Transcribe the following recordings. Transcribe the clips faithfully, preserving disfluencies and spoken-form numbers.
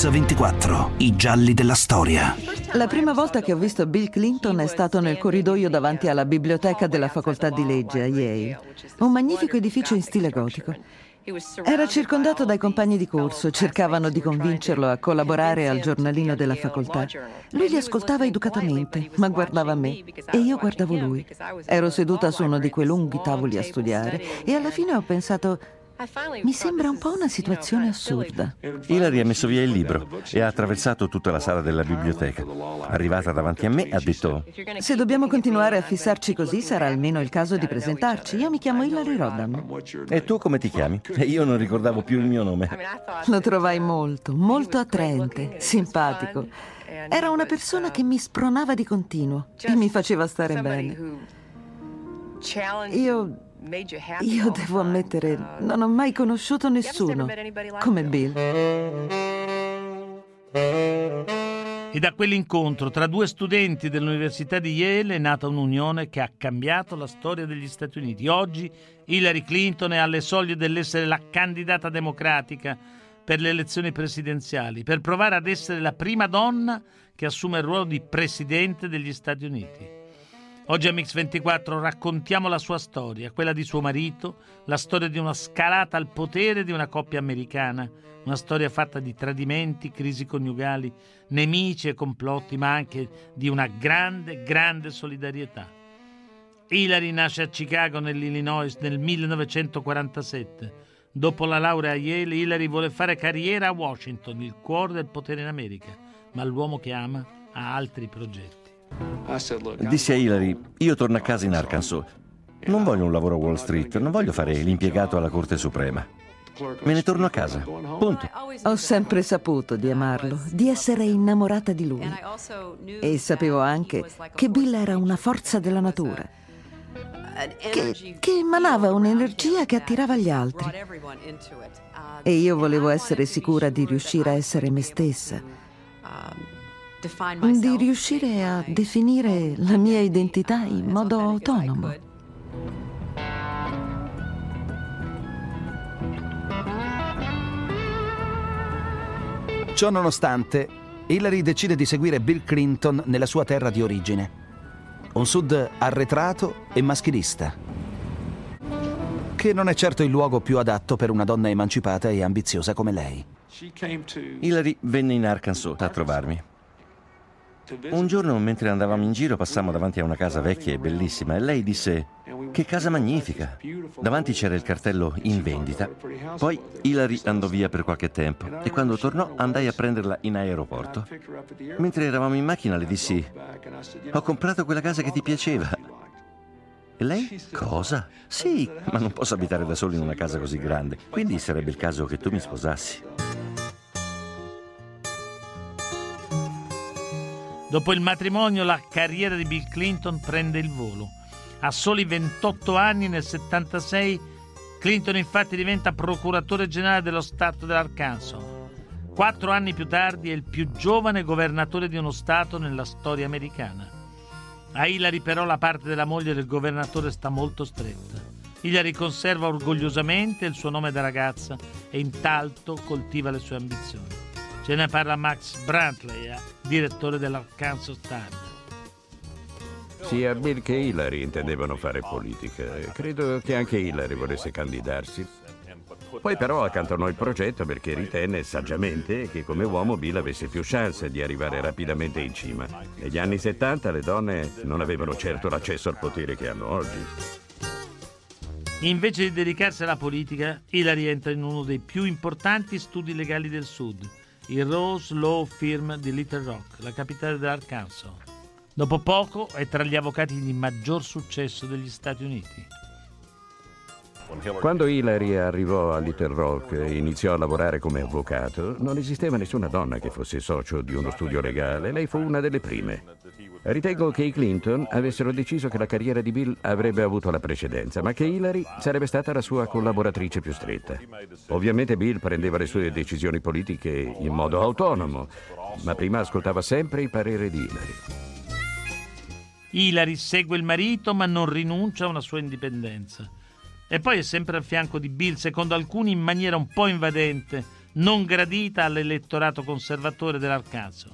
Mix ventiquattro, i gialli della storia. La prima volta che ho visto Bill Clinton è stato nel corridoio davanti alla biblioteca della facoltà di legge a Yale, un magnifico edificio in stile gotico. Era circondato dai compagni di corso, cercavano di convincerlo a collaborare al giornalino della facoltà. Lui li ascoltava educatamente, ma guardava me e io guardavo lui. Ero seduta su uno di quei lunghi tavoli a studiare e alla fine ho pensato: mi sembra un po' una situazione assurda. Hillary ha messo via il libro e ha attraversato tutta la sala della biblioteca. Arrivata davanti a me ha detto: se dobbiamo continuare a fissarci così sarà almeno il caso di presentarci. Io mi chiamo Hillary Rodham. E tu come ti chiami? E io non ricordavo più il mio nome. Lo trovai molto, molto attraente, simpatico. Era una persona che mi spronava di continuo e mi faceva stare bene. Io... Io devo ammettere, non ho mai conosciuto nessuno come Bill. E da quell'incontro tra due studenti dell'Università di Yale è nata un'unione che ha cambiato la storia degli Stati Uniti. Oggi Hillary Clinton è alle soglie dell'essere la candidata democratica per le elezioni presidenziali, per provare ad essere la prima donna che assume il ruolo di presidente degli Stati Uniti. Oggi a Mix ventiquattro raccontiamo la sua storia, quella di suo marito, la storia di una scalata al potere di una coppia americana, una storia fatta di tradimenti, crisi coniugali, nemici e complotti, ma anche di una grande, grande solidarietà. Hillary nasce a Chicago, nell'Illinois, nel millenovecentoquarantasette. Dopo la laurea a Yale, Hillary vuole fare carriera a Washington, il cuore del potere in America, ma l'uomo che ama ha altri progetti. Dissi a Hillary: io torno a casa in Arkansas. Non voglio un lavoro a Wall Street, non voglio fare l'impiegato alla Corte Suprema. Me ne torno a casa, punto. Ho sempre saputo di amarlo, di essere innamorata di lui. E sapevo anche che Bill era una forza della natura, che, che emanava un'energia che attirava gli altri. E io volevo essere sicura di riuscire a essere me stessa, di riuscire a definire la mia identità in modo autonomo. Ciò nonostante, Hillary decide di seguire Bill Clinton nella sua terra di origine. Un sud arretrato e maschilista, che non è certo il luogo più adatto per una donna emancipata e ambiziosa come lei. Hillary venne in Arkansas a trovarmi. Un giorno, mentre andavamo in giro, passammo davanti a una casa vecchia e bellissima e lei disse: che casa magnifica! Davanti c'era il cartello in vendita. Poi Hillary andò via per qualche tempo e quando tornò andai a prenderla in aeroporto. Mentre eravamo in macchina le dissi: ho comprato quella casa che ti piaceva. E lei? Cosa? Sì, ma non posso abitare da solo in una casa così grande, quindi sarebbe il caso che tu mi sposassi. Dopo il matrimonio, la carriera di Bill Clinton prende il volo. A soli ventotto anni, nel settantasei, Clinton infatti diventa procuratore generale dello Stato dell'Arkansas. Quattro anni più tardi è il più giovane governatore di uno Stato nella storia americana. A Hillary però la parte della moglie del governatore sta molto stretta. Hillary conserva orgogliosamente il suo nome da ragazza e intanto coltiva le sue ambizioni. Ce ne parla Max Brantley, direttore dell'Arkansas Star. Sia Bill che Hillary intendevano fare politica. Credo che anche Hillary volesse candidarsi. Poi però accanto a noi il progetto perché ritenne saggiamente che come uomo Bill avesse più chance di arrivare rapidamente in cima. Negli anni settanta le donne non avevano certo l'accesso al potere che hanno oggi. Invece di dedicarsi alla politica, Hillary entra in uno dei più importanti studi legali del Sud, il Rose Law Firm di Little Rock, la capitale dell'Arkansas. Dopo poco è tra gli avvocati di maggior successo degli Stati Uniti. Quando Hillary arrivò a Little Rock e iniziò a lavorare come avvocato, non esisteva nessuna donna che fosse socio di uno studio legale. Lei fu una delle prime. Ritengo che i Clinton avessero deciso che la carriera di Bill avrebbe avuto la precedenza, ma che Hillary sarebbe stata la sua collaboratrice più stretta. Ovviamente Bill prendeva le sue decisioni politiche in modo autonomo, ma prima ascoltava sempre il parere di Hillary. Hillary segue il marito, ma non rinuncia a una sua indipendenza. E poi è sempre al fianco di Bill, secondo alcuni in maniera un po' invadente, non gradita all'elettorato conservatore dell'Arkansas.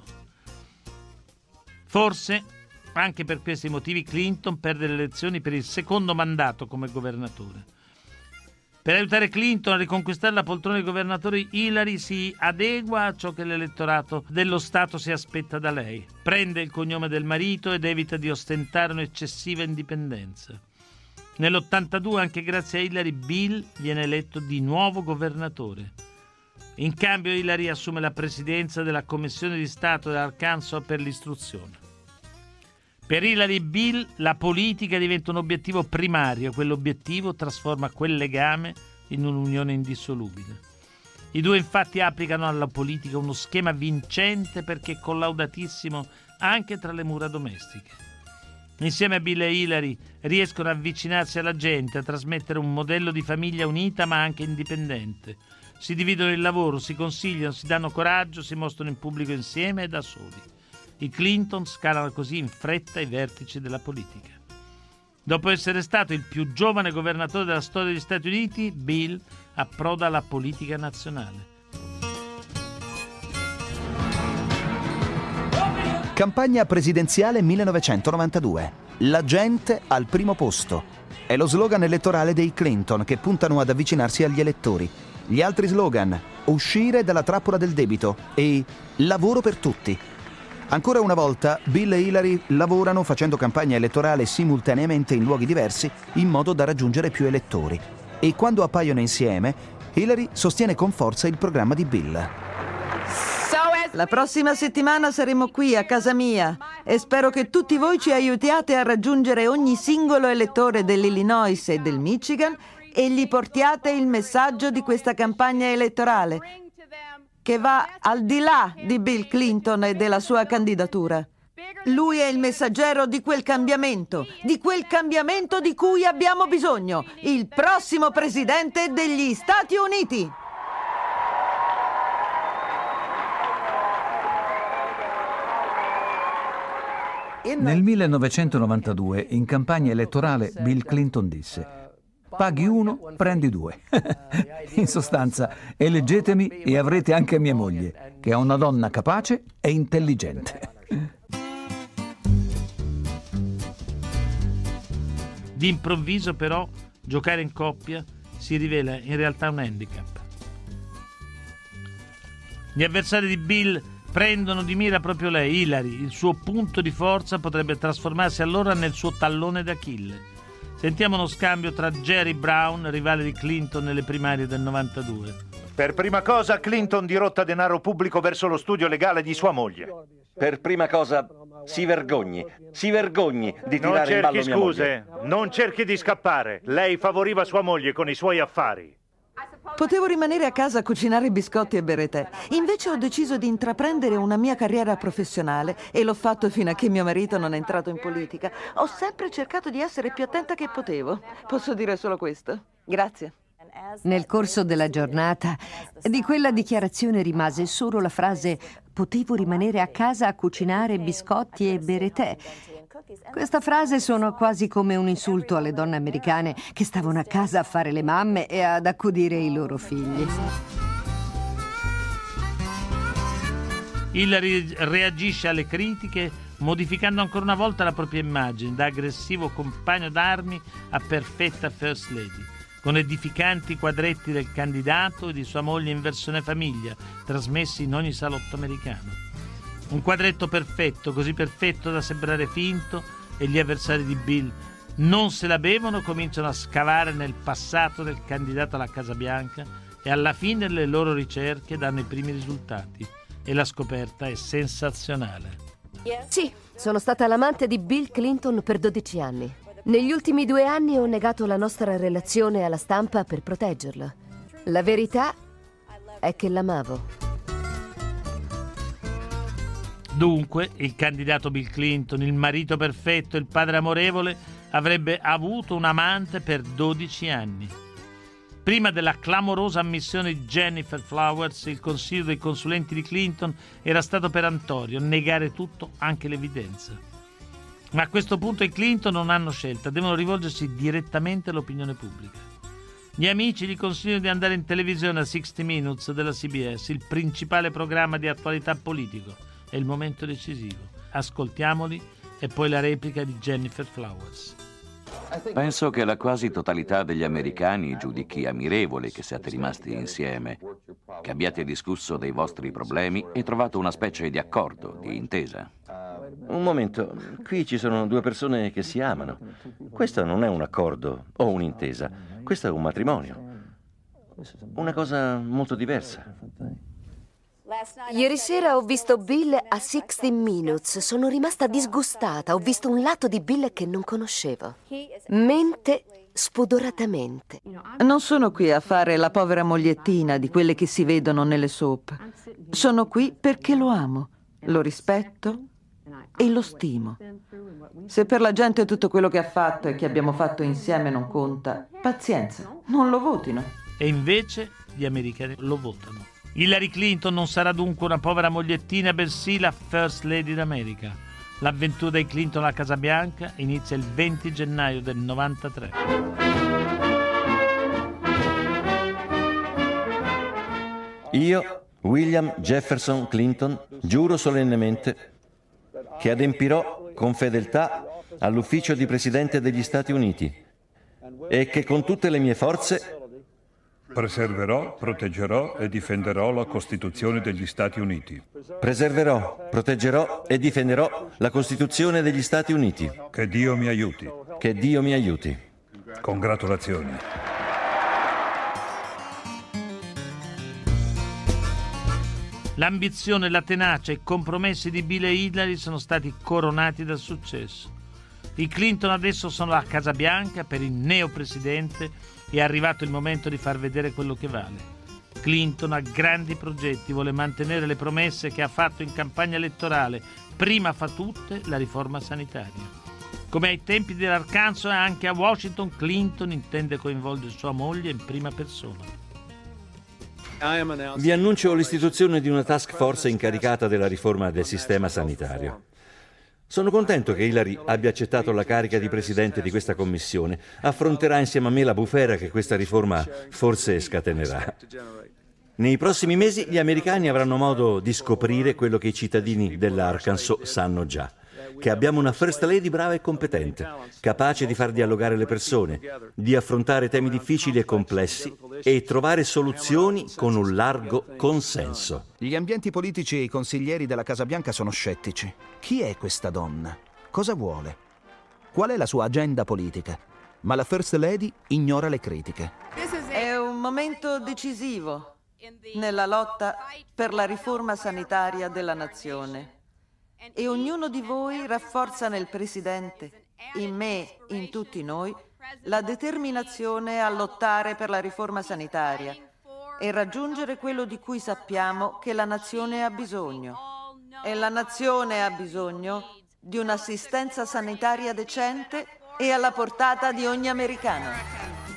Forse, anche per questi motivi, Clinton perde le elezioni per il secondo mandato come governatore. Per aiutare Clinton a riconquistare la poltrona di governatore, Hillary si adegua a ciò che l'elettorato dello Stato si aspetta da lei. Prende il cognome del marito ed evita di ostentare un'eccessiva indipendenza. Nell'ottantadue, anche grazie a Hillary, Bill viene eletto di nuovo governatore. In cambio, Hillary assume la presidenza della Commissione di Stato dell'Arkansas per l'istruzione. Per Hillary e Bill la politica diventa un obiettivo primario, quell'obiettivo trasforma quel legame in un'unione indissolubile. I due infatti applicano alla politica uno schema vincente perché collaudatissimo anche tra le mura domestiche. Insieme a Bill e Hillary riescono a avvicinarsi alla gente, a trasmettere un modello di famiglia unita ma anche indipendente. Si dividono il lavoro, si consigliano, si danno coraggio, si mostrano in pubblico insieme e da soli. I Clinton scalano così in fretta i vertici della politica. Dopo essere stato il più giovane governatore della storia degli Stati Uniti, Bill approda alla politica nazionale. Campagna presidenziale millenovecentonovantadue. La gente al primo posto. È lo slogan elettorale dei Clinton che puntano ad avvicinarsi agli elettori. Gli altri slogan: uscire dalla trappola del debito e lavoro per tutti. Ancora una volta, Bill e Hillary lavorano facendo campagna elettorale simultaneamente in luoghi diversi in modo da raggiungere più elettori. E quando appaiono insieme, Hillary sostiene con forza il programma di Bill. La prossima settimana saremo qui a casa mia e spero che tutti voi ci aiutiate a raggiungere ogni singolo elettore dell'Illinois e del Michigan e gli portiate il messaggio di questa campagna elettorale, che va al di là di Bill Clinton e della sua candidatura. Lui è il messaggero di quel cambiamento, di quel cambiamento di cui abbiamo bisogno, il prossimo presidente degli Stati Uniti. Nel millenovecentonovantadue, in campagna elettorale, Bill Clinton disse: paghi uno, prendi due. In sostanza, eleggetemi e avrete anche mia moglie, che è una donna capace e intelligente. D'improvviso, però, giocare in coppia si rivela in realtà un handicap. Gli avversari di Bill prendono di mira proprio lei, Hillary. Il suo punto di forza potrebbe trasformarsi allora nel suo tallone d'Achille. Sentiamo uno scambio tra Jerry Brown, rivale di Clinton nelle primarie del novantadue. Per prima cosa, Clinton dirotta denaro pubblico verso lo studio legale di sua moglie. Per prima cosa, si vergogni, si vergogni di tirare in ballo mia moglie. Non cerchi scuse, non cerchi di scappare. Lei favoriva sua moglie con i suoi affari. Potevo rimanere a casa a cucinare biscotti e bere tè. Invece ho deciso di intraprendere una mia carriera professionale e l'ho fatto fino a che mio marito non è entrato in politica. Ho sempre cercato di essere più attenta che potevo. Posso dire solo questo. Grazie. Nel corso della giornata, di quella dichiarazione rimase solo la frase «potevo rimanere a casa a cucinare biscotti e bere tè». Questa frase suonò quasi come un insulto alle donne americane che stavano a casa a fare le mamme e ad accudire i loro figli. Hillary reagisce alle critiche modificando ancora una volta la propria immagine, da aggressivo compagno d'armi a perfetta first lady, con edificanti quadretti del candidato e di sua moglie in versione famiglia, trasmessi in ogni salotto americano. Un quadretto perfetto, così perfetto da sembrare finto, e gli avversari di Bill non se la bevono, cominciano a scavare nel passato del candidato alla Casa Bianca e alla fine le loro ricerche danno i primi risultati e la scoperta è sensazionale. Sì, sono stata l'amante di Bill Clinton per dodici anni. Negli ultimi due anni ho negato la nostra relazione alla stampa per proteggerla. La verità è che l'amavo. Dunque, il candidato Bill Clinton, il marito perfetto, il padre amorevole, avrebbe avuto un amante per dodici anni. Prima della clamorosa ammissione di Jennifer Flowers, il consiglio dei consulenti di Clinton era stato perentorio: negare tutto, anche l'evidenza. Ma a questo punto i Clinton non hanno scelta, devono rivolgersi direttamente all'opinione pubblica. Gli amici gli consigliano di andare in televisione a sessanta Minutes della C B S, il principale programma di attualità politico. È il momento decisivo. Ascoltiamoli e poi la replica di Jennifer Flowers. Penso che la quasi totalità degli americani giudichi ammirevole che siate rimasti insieme, che abbiate discusso dei vostri problemi e trovato una specie di accordo, di intesa. Un momento, qui ci sono due persone che si amano. Questo non è un accordo o un'intesa, questo è un matrimonio. Una cosa molto diversa. Ieri sera ho visto Bill a sessanta Minutes. Sono rimasta disgustata. Ho visto un lato di Bill che non conoscevo. Mente spudoratamente. Non sono qui a fare la povera mogliettina di quelle che si vedono nelle soap. Sono qui perché lo amo, lo rispetto e lo stimo. Se per la gente tutto quello che ha fatto e che abbiamo fatto insieme non conta, pazienza, non lo votino. E invece gli americani lo votano. Hillary Clinton non sarà dunque una povera mogliettina, bensì la First Lady d'America. L'avventura dei Clinton alla Casa Bianca inizia il venti gennaio del novantatré. Io, William Jefferson Clinton, giuro solennemente che adempirò con fedeltà all'ufficio di Presidente degli Stati Uniti e che con tutte le mie forze preserverò, proteggerò e difenderò la Costituzione degli Stati Uniti. Preserverò, proteggerò e difenderò la Costituzione degli Stati Uniti. Che Dio mi aiuti. Che Dio mi aiuti. Congratulazioni. L'ambizione, la tenacia e i compromessi di Bill e Hillary sono stati coronati dal successo. I Clinton adesso sono alla Casa Bianca per il neopresidente. È arrivato il momento di far vedere quello che vale. Clinton ha grandi progetti, vuole mantenere le promesse che ha fatto in campagna elettorale. Prima fa tutte la riforma sanitaria. Come ai tempi dell'Arkansas, anche a Washington Clinton intende coinvolgere sua moglie in prima persona. Vi annuncio l'istituzione di una task force incaricata della riforma del sistema sanitario. Sono contento che Hillary abbia accettato la carica di presidente di questa commissione. Affronterà insieme a me la bufera che questa riforma forse scatenerà. Nei prossimi mesi gli americani avranno modo di scoprire quello che i cittadini dell'Arkansas sanno già. Che abbiamo una First Lady brava e competente, capace di far dialogare le persone, di affrontare temi difficili e complessi e trovare soluzioni con un largo consenso. Gli ambienti politici e i consiglieri della Casa Bianca sono scettici. Chi è questa donna? Cosa vuole? Qual è la sua agenda politica? Ma la First Lady ignora le critiche. È un momento decisivo nella lotta per la riforma sanitaria della nazione. E ognuno di voi rafforza nel Presidente, in me, in tutti noi, la determinazione a lottare per la riforma sanitaria e raggiungere quello di cui sappiamo che la nazione ha bisogno. E la nazione ha bisogno di un'assistenza sanitaria decente e alla portata di ogni americano.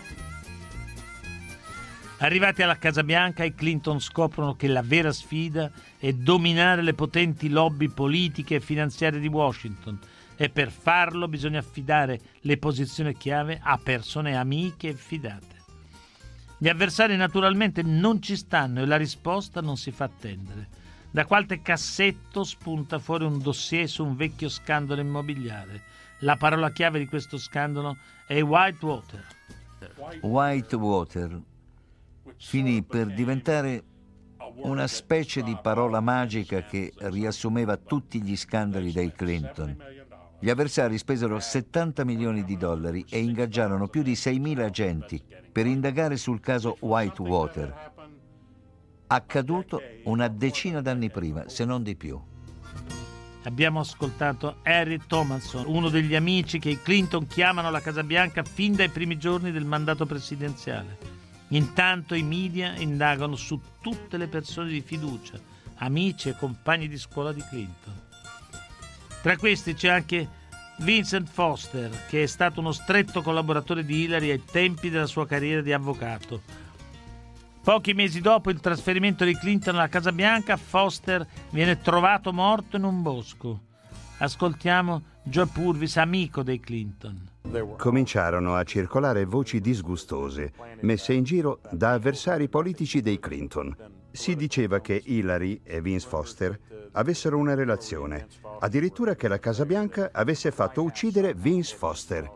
Arrivati alla Casa Bianca, i Clinton scoprono che la vera sfida è dominare le potenti lobby politiche e finanziarie di Washington e per farlo bisogna affidare le posizioni chiave a persone amiche e fidate. Gli avversari naturalmente non ci stanno e la risposta non si fa attendere. Da qualche cassetto spunta fuori un dossier su un vecchio scandalo immobiliare. La parola chiave di questo scandalo è Whitewater. Whitewater finì per diventare una specie di parola magica che riassumeva tutti gli scandali dei Clinton. Gli avversari spesero settanta milioni di dollari e ingaggiarono più di seimila agenti per indagare sul caso Whitewater, accaduto una decina d'anni prima, se non di più. Abbiamo ascoltato Harry Thomason, uno degli amici che i Clinton chiamano alla Casa Bianca fin dai primi giorni del mandato presidenziale. Intanto i media indagano su tutte le persone di fiducia, amici e compagni di scuola di Clinton. Tra questi c'è anche Vincent Foster, che è stato uno stretto collaboratore di Hillary ai tempi della sua carriera di avvocato. Pochi mesi dopo il trasferimento di Clinton alla Casa Bianca, Foster viene trovato morto in un bosco. Ascoltiamo Joe Purvis, amico dei Clinton. Cominciarono a circolare voci disgustose, messe in giro da avversari politici dei Clinton. Si diceva che Hillary e Vince Foster avessero una relazione, addirittura che la Casa Bianca avesse fatto uccidere Vince Foster.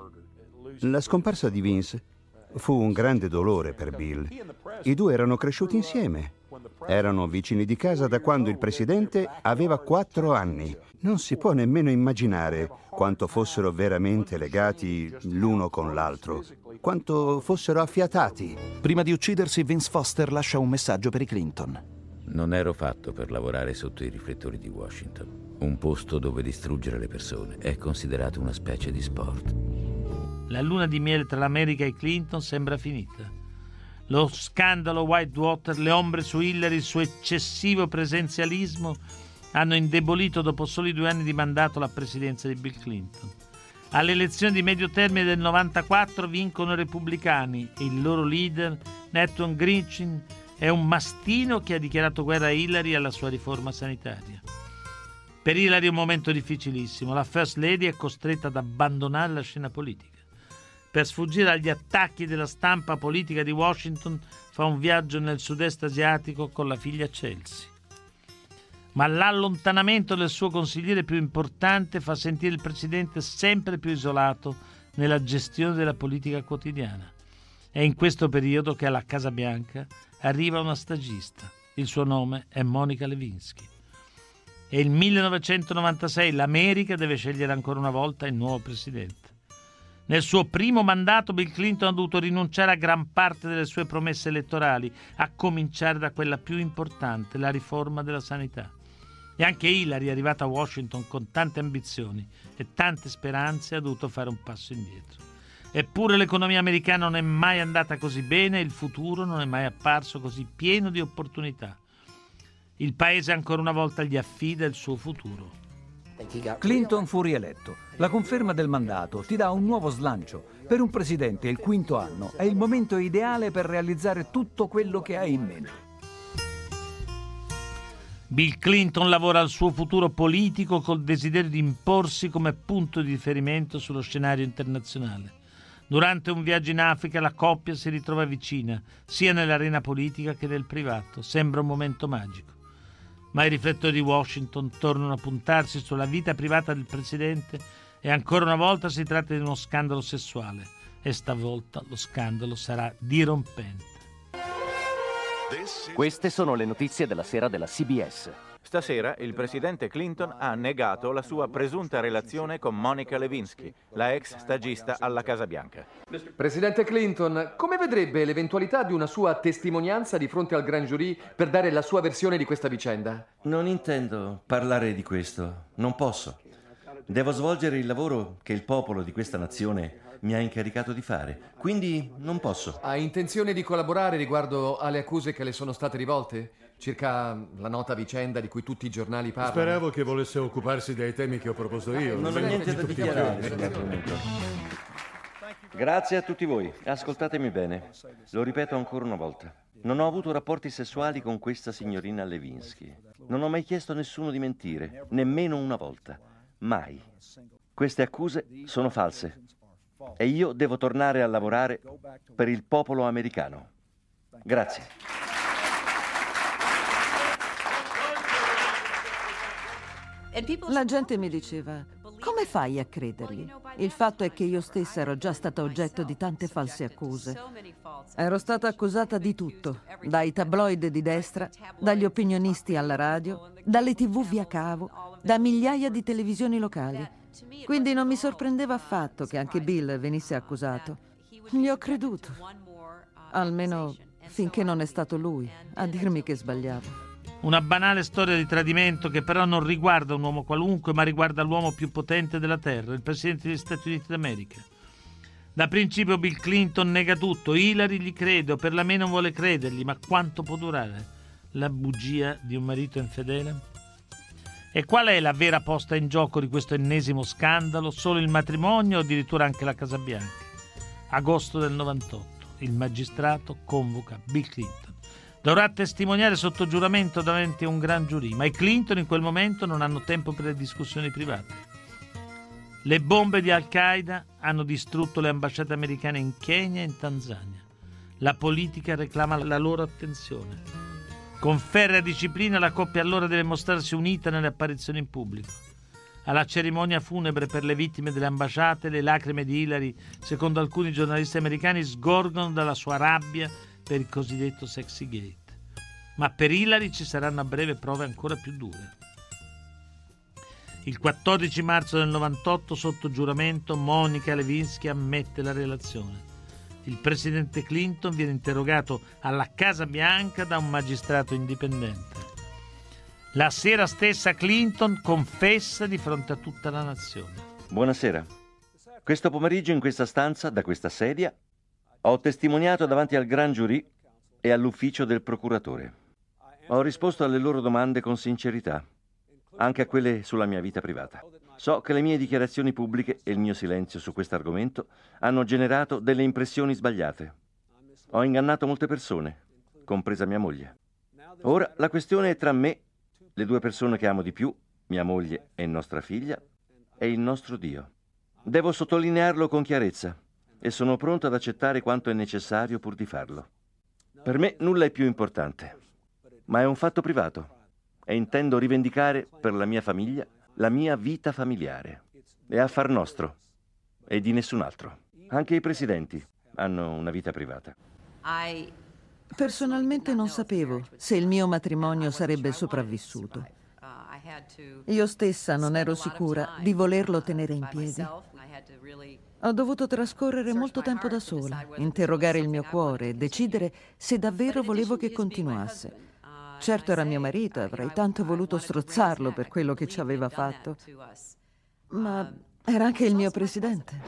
La scomparsa di Vince fu un grande dolore per Bill. I due erano cresciuti insieme. Erano vicini di casa da quando il presidente aveva quattro anni. Non si può nemmeno immaginare quanto fossero veramente legati l'uno con l'altro, quanto fossero affiatati. Prima di uccidersi, Vince Foster lascia un messaggio per i Clinton. Non ero fatto per lavorare sotto i riflettori di Washington. Un posto dove distruggere le persone è considerato una specie di sport. La luna di miele tra l'America e i Clinton sembra finita. Lo scandalo Whitewater, le ombre su Hillary, il suo eccessivo presenzialismo hanno indebolito dopo soli due anni di mandato la presidenza di Bill Clinton. Alle elezioni di medio termine del novantaquattro vincono i repubblicani e il loro leader, Newton Gingrich, è un mastino che ha dichiarato guerra a Hillary e alla sua riforma sanitaria. Per Hillary è un momento difficilissimo. La First Lady è costretta ad abbandonare la scena politica. Per sfuggire agli attacchi della stampa politica di Washington, fa un viaggio nel sud-est asiatico con la figlia Chelsea. Ma l'allontanamento del suo consigliere più importante fa sentire il presidente sempre più isolato nella gestione della politica quotidiana. È in questo periodo che alla Casa Bianca arriva una stagista. Il suo nome è Monica Lewinsky. È il millenovecentonovantasei, l'America deve scegliere ancora una volta il nuovo presidente. Nel suo primo mandato Bill Clinton ha dovuto rinunciare a gran parte delle sue promesse elettorali, a cominciare da quella più importante, la riforma della sanità. E anche Hillary, arrivata a Washington con tante ambizioni e tante speranze, ha dovuto fare un passo indietro. Eppure l'economia americana non è mai andata così bene e il futuro non è mai apparso così pieno di opportunità. Il paese ancora una volta gli affida il suo futuro. Clinton fu rieletto. La conferma del mandato ti dà un nuovo slancio. Per un presidente il quinto anno è il momento ideale per realizzare tutto quello che hai in mente. Bill Clinton lavora al suo futuro politico col desiderio di imporsi come punto di riferimento sullo scenario internazionale. Durante un viaggio in Africa la coppia si ritrova vicina, sia nell'arena politica che nel privato. Sembra un momento magico. Ma i riflettori di Washington tornano a puntarsi sulla vita privata del presidente e ancora una volta si tratta di uno scandalo sessuale. E stavolta lo scandalo sarà dirompente. Queste sono le notizie della sera della C B S. Stasera il presidente Clinton ha negato la sua presunta relazione con Monica Lewinsky, la ex stagista alla Casa Bianca. Presidente Clinton, come vedrebbe l'eventualità di una sua testimonianza di fronte al Grand Jury per dare la sua versione di questa vicenda? Non intendo parlare di questo, non posso. Devo svolgere il lavoro che il popolo di questa nazione mi ha incaricato di fare, quindi non posso. Ha intenzione di collaborare riguardo alle accuse che le sono state rivolte? Circa la nota vicenda di cui tutti i giornali parlano? Speravo che volesse occuparsi dei temi che ho proposto io. Non ho niente da dichiarare sull'argomento. Grazie a tutti voi. Ascoltatemi bene. Lo ripeto ancora una volta. Non ho avuto rapporti sessuali con questa signorina Lewinsky. Non ho mai chiesto a nessuno di mentire, nemmeno una volta. Mai. Queste accuse sono false. E io devo tornare a lavorare per il popolo americano. Grazie. La gente mi diceva, come fai a crederli? Il fatto è che io stessa ero già stata oggetto di tante false accuse. Ero stata accusata di tutto, dai tabloid di destra, dagli opinionisti alla radio, dalle tivù via cavo, da migliaia di televisioni locali. Quindi non mi sorprendeva affatto che anche Bill venisse accusato. Gli ho creduto, almeno finché non è stato lui a dirmi che sbagliavo. Una banale storia di tradimento che però non riguarda un uomo qualunque, ma riguarda l'uomo più potente della terra, il presidente degli Stati Uniti d'America. Da principio Bill Clinton nega tutto, Hillary gli crede o per la me non vuole credergli, ma quanto può durare la bugia di un marito infedele? E qual è la vera posta in gioco di questo ennesimo scandalo? Solo il matrimonio o addirittura anche la Casa Bianca? Agosto del novantotto, il magistrato convoca Bill Clinton. Dovrà testimoniare sotto giuramento davanti a un gran giurì, ma i Clinton in quel momento non hanno tempo per le discussioni private. Le bombe di Al-Qaeda hanno distrutto le ambasciate americane in Kenya e in Tanzania. La politica reclama la loro attenzione. Con ferrea disciplina la coppia allora deve mostrarsi unita nelle apparizioni in pubblico. Alla cerimonia funebre per le vittime delle ambasciate, le lacrime di Hillary, secondo alcuni giornalisti americani, sgorgono dalla sua rabbia per il cosiddetto Sexy Gate. Ma per Hillary ci saranno a breve prove ancora più dure. Il quattordici marzo del novantotto, sotto giuramento, Monica Lewinsky ammette la relazione. Il presidente Clinton viene interrogato alla Casa Bianca da un magistrato indipendente. La sera stessa Clinton confessa di fronte a tutta la nazione. Buonasera. Questo pomeriggio in questa stanza, da questa sedia, ho testimoniato davanti al Grand Jury e all'ufficio del procuratore. Ho risposto alle loro domande con sincerità, anche a quelle sulla mia vita privata. So che le mie dichiarazioni pubbliche e il mio silenzio su questo argomento hanno generato delle impressioni sbagliate. Ho ingannato molte persone, compresa mia moglie. Ora la questione è tra me, le due persone che amo di più, mia moglie e nostra figlia, e il nostro Dio. Devo sottolinearlo con chiarezza e sono pronto ad accettare quanto è necessario pur di farlo. Per me nulla è più importante, ma è un fatto privato. E intendo rivendicare per la mia famiglia la mia vita familiare. È affar nostro e di nessun altro. Anche i presidenti hanno una vita privata. Personalmente non sapevo se il mio matrimonio sarebbe sopravvissuto. Io stessa non ero sicura di volerlo tenere in piedi. Ho dovuto trascorrere molto tempo da sola, interrogare il mio cuore e decidere se davvero volevo che continuasse. Certo era mio marito, avrei tanto voluto strozzarlo per quello che ci aveva fatto, ma era anche il mio presidente.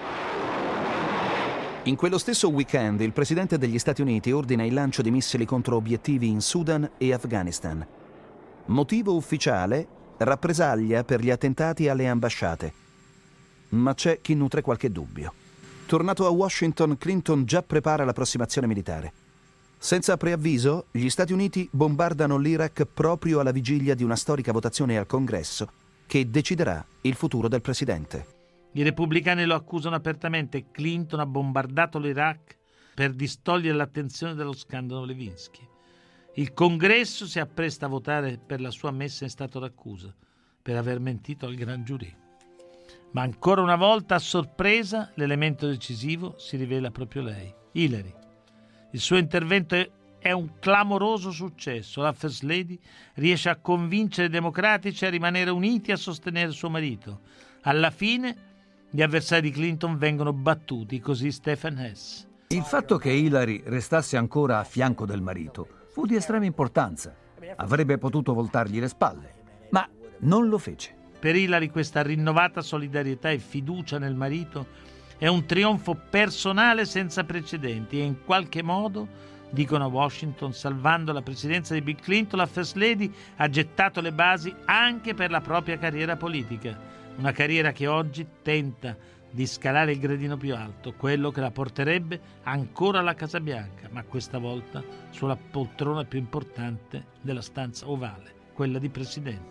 In quello stesso weekend il presidente degli Stati Uniti ordina il lancio di missili contro obiettivi in Sudan e Afghanistan. Motivo ufficiale: rappresaglia per gli attentati alle ambasciate. Ma c'è chi nutre qualche dubbio. Tornato a Washington, Clinton già prepara l'approssimazione militare. Senza preavviso, gli Stati Uniti bombardano l'Iraq proprio alla vigilia di una storica votazione al Congresso che deciderà il futuro del presidente. I repubblicani lo accusano apertamente. Clinton ha bombardato l'Iraq per distogliere l'attenzione dallo scandalo Lewinsky. Il Congresso si appresta a votare per la sua messa in stato d'accusa per aver mentito al Grand Jury. Ma ancora una volta, a sorpresa, l'elemento decisivo si rivela proprio lei, Hillary. Il suo intervento è un clamoroso successo. La First Lady riesce a convincere i democratici a rimanere uniti e a sostenere suo marito. Alla fine gli avversari di Clinton vengono battuti, così Stephen Hess. Il fatto che Hillary restasse ancora a fianco del marito fu di estrema importanza. Avrebbe potuto voltargli le spalle, ma non lo fece. Per Hillary questa rinnovata solidarietà e fiducia nel marito è un trionfo personale senza precedenti e in qualche modo, dicono a Washington, salvando la presidenza di Bill Clinton, la First Lady ha gettato le basi anche per la propria carriera politica. Una carriera che oggi tenta di scalare il gradino più alto, quello che la porterebbe ancora alla Casa Bianca, ma questa volta sulla poltrona più importante della stanza ovale, quella di presidente.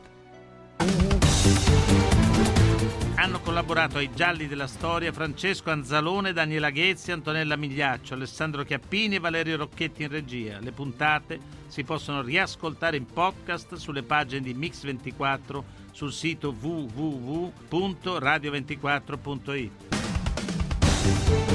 Hanno collaborato ai Gialli della Storia Francesco Anzalone, Daniela Ghezzi, Antonella Migliaccio, Alessandro Chiappini e Valerio Rocchetti in regia. Le puntate si possono riascoltare in podcast sulle pagine di Mix ventiquattro, sul sito w w w punto radio ventiquattro punto i t.